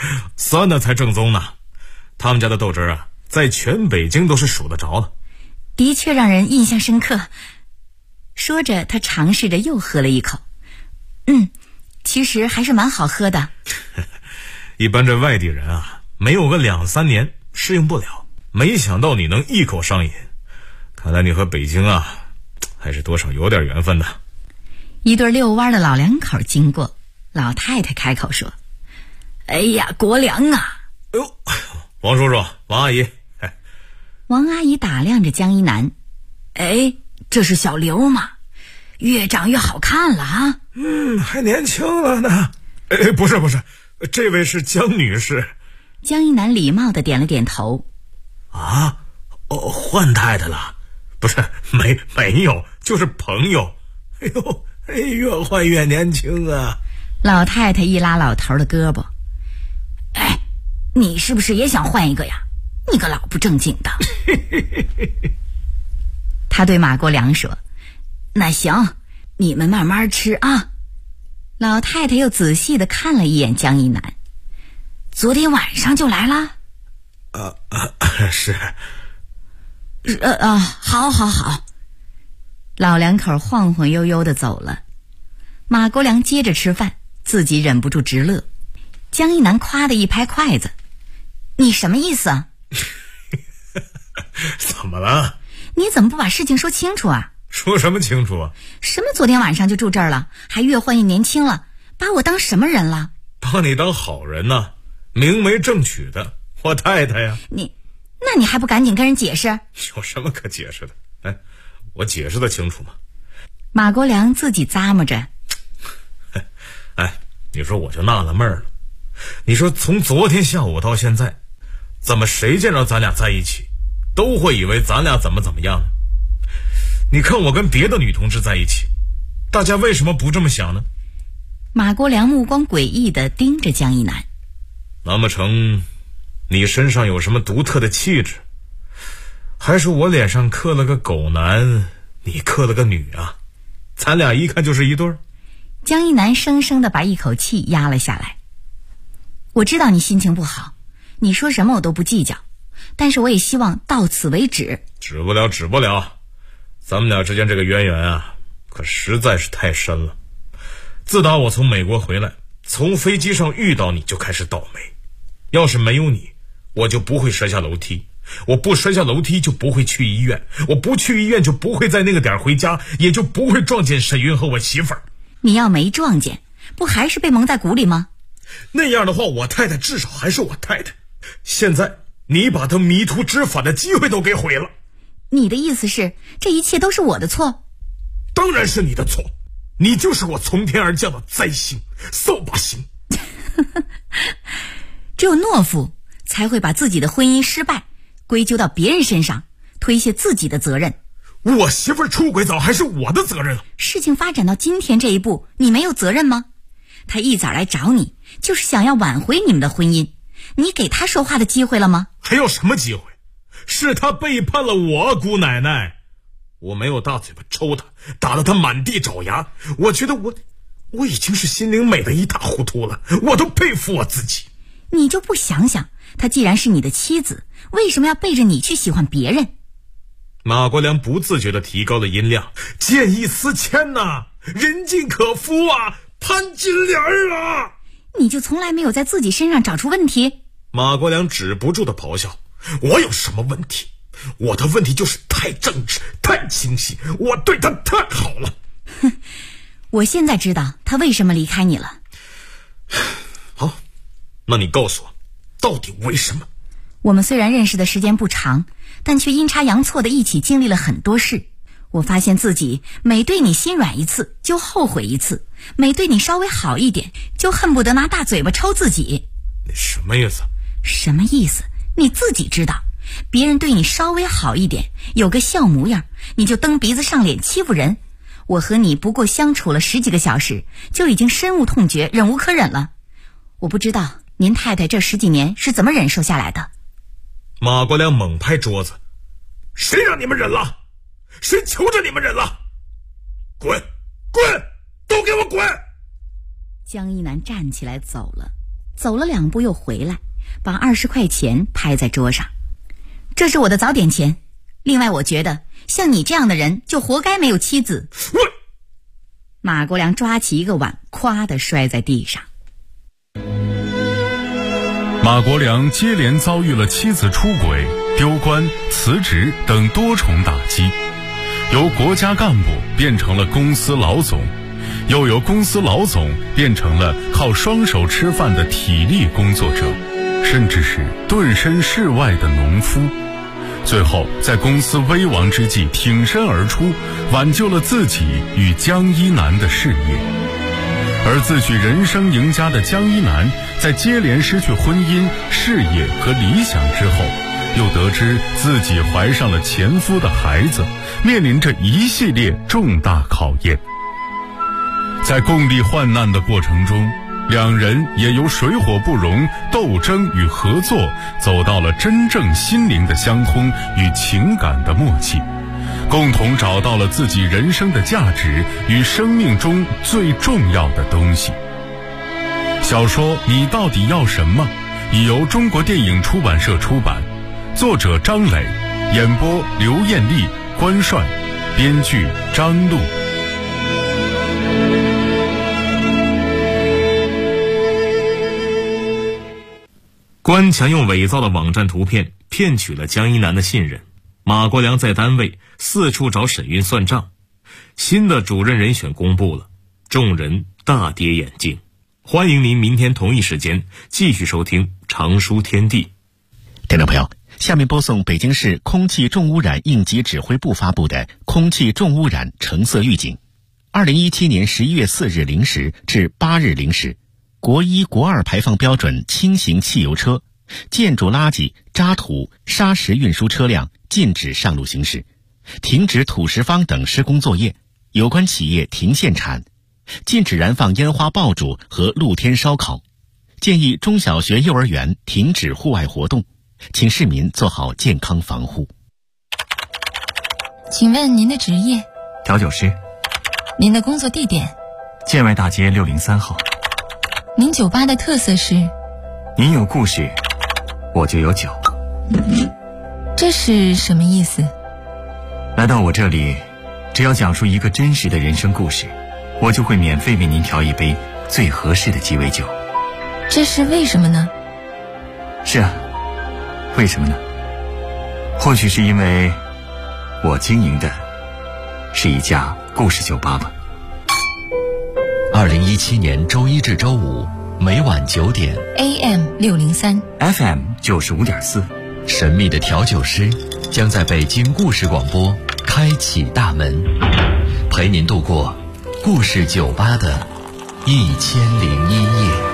酸的才正宗呢。他们家的豆汁啊，在全北京都是数得着的。 的确让人印象深刻。说着，他尝试着又喝了一口。其实还是蛮好喝的。 一般这外地人啊，没有个2-3年适应不了，没想到你能一口上瘾。看来你和北京啊，还是多少有点缘分的。 一对遛弯的老两口经过，老太太开口说：“哎呀，国良啊！” 哎呦，王叔叔，王阿姨。 王阿姨打量着江一南：“哎，这是小刘吗？越长越好看了啊！”“ 还年轻了呢。”“不是，这位是江女士。” 江一南礼貌地点了点头。 “啊，换太太了？不是，没有，就是朋友。”“哎呦，越换越年轻啊！” 老太太一拉老头的胳膊：“哎，你是不是也想换一个呀？你个老不正经的。”他对马国良说：“那行，你们慢慢吃啊。”老太太又仔细地看了一眼江一南：“昨天晚上就来了？”“ 是。”“ 好。”老两口晃晃悠悠地走了。马国良接着吃饭，自己忍不住直乐。江一南夸地一拍筷子：“你什么意思啊？”“ 怎么了？”“ 你怎么不把事情说清楚啊？”“ 说什么清楚啊？”“ 什么昨天晚上就住这儿了，还越换越年轻了，把我当什么人了？”“ 把你当好人呢，明媒正娶的，我太太呀。”“ 那你还不赶紧跟人解释？”“ 有什么可解释的？我解释得清楚吗？” 马国良自己咂摸着。 你说我就纳了闷了，你说从昨天下午到现在，怎么谁见着咱俩在一起都会以为咱俩怎么样呢？你看我跟别的女同志在一起，大家为什么不这么想呢？” 马国良目光诡异地盯着江一南。 “难不成你身上有什么独特的气质，还是我脸上刻了个狗男，你刻了个女啊？咱俩一看就是一对儿。” 江一南生生地把一口气压了下来。“我知道你心情不好，你说什么我都不计较，但是我也希望到此为止。”“ 止不了，咱们俩之间这个渊源啊，可实在是太深了。自打我从美国回来，从飞机上遇到你就开始倒霉。要是没有你，我就不会摔下楼梯，我不摔下楼梯就不会去医院，我不去医院就不会在那个点回家，也就不会撞见沈云和我媳妇儿。”“ 你要没撞见，不还是被蒙在鼓里吗？”“ 那样的话，我太太至少还是我太太。现在你把她迷途知返的机会都给毁了。”“ 你的意思是这一切都是我的错？”“ 当然是你的错，你就是我从天而降的灾星，扫把星。” 只有懦夫才会把自己的婚姻失败归咎到别人身上，推卸自己的责任。 “我媳妇儿出轨早还是我的责任了。”“ 事情发展到今天这一步，你没有责任吗？他一早来找你，就是想要挽回你们的婚姻，你给他说话的机会了吗？”“ 还有什么机会？是他背叛了我，姑奶奶。我没有大嘴巴抽他，打得他满地找牙。我觉得我已经是心灵美得一塌糊涂了，我都佩服我自己。”“ 你就不想想，他既然是你的妻子，为什么要背着你去喜欢别人？” 马国良不自觉地提高了音量：“见异思迁呐，人尽可夫啊，潘金莲啊！”“ 你就从来没有在自己身上找出问题？” 马国良止不住地咆哮：“我有什么问题？我的问题就是太正直，太清晰，我对他太好了。”“ 哼，我现在知道他为什么离开你了。”“ 好，那你告诉我，到底为什么？”“ 我们虽然认识的时间不长，但却阴差阳错的一起经历了很多事。我发现自己每对你心软一次就后悔一次，每对你稍微好一点就恨不得拿大嘴巴抽自己。”“ 你什么意思？”“ 什么意思？你自己知道。别人对你稍微好一点，有个笑模样，你就蹬鼻子上脸欺负人。我和你不过相处了10几个小时，就已经深恶痛绝，忍无可忍了。我不知道您太太这10几年是怎么忍受下来的。” 马国良猛拍桌子：“谁让你们忍了？谁求着你们忍了？滚！都给我滚！” 江一南站起来走了2步又回来，把20块钱拍在桌上：“这是我的早点钱另外我觉得像你这样的人就活该没有妻子。马国良抓起一个碗，咵地摔在地上。 马国良接连遭遇了妻子出轨、丢官、辞职等多重打击，由国家干部变成了公司老总，又由公司老总变成了靠双手吃饭的体力工作者，甚至是顿身事外的农夫。最后在公司危亡之际挺身而出，挽救了自己与江一南的事业。而自诩人生赢家的江一南，在接连失去婚姻、事业和理想之后，又得知自己怀上了前夫的孩子，面临着一系列重大考验。在共历患难的过程中，两人也由水火不容、斗争与合作，走到了真正心灵的相通与情感的默契，共同找到了自己人生的价值与生命中最重要的东西。小说《你到底要什么》已由中国电影出版社出版，作者张磊，演播刘艳丽、关帅，编剧张璐。 关强用伪造的网站图片骗取了江一南的信任，马国良在单位四处找沈运算账。新的主任人选公布了，众人大跌眼镜。欢迎您明天同一时间继续收听常书天地。 听众朋友，下面播送北京市空气重污染应急指挥部发布的空气重污染橙色预警。2017年11月4日0时至8日0时，国1、国2排放标准轻型汽油车、建筑垃圾、渣土、砂石运输车辆禁止上路行驶，停止土石方等施工作业，有关企业停限产，禁止燃放烟花爆竹和露天烧烤，建议中小学、幼儿园停止户外活动，请市民做好健康防护。 请问您的职业？ 调酒师。 您的工作地点？ 建外大街603号。 您酒吧的特色是？ 您有故事，我就有酒。 这是什么意思？ 来到我这里，只要讲述一个真实的人生故事，我就会免费为您调一杯最合适的鸡尾酒。 这是为什么呢？ 是啊，为什么呢？或许是因为我经营的是一家故事酒吧吧。 2017年周一至周五每晚9点 AM 603 FM 95.4， 神秘的调酒师将在北京故事广播开启大门，陪您度过故事酒吧的1001夜。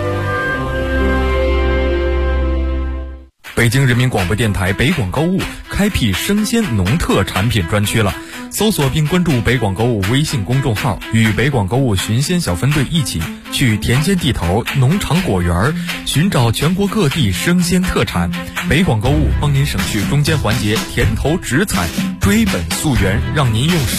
北京人民广播电台北广购物开辟生鲜农特产品专区了，搜索并关注北广购物微信公众号，与北广购物寻鲜小分队一起去田间地头、农场果园寻找全国各地生鲜特产。北广购物帮您省去中间环节，甜头直采，追本溯源，让您用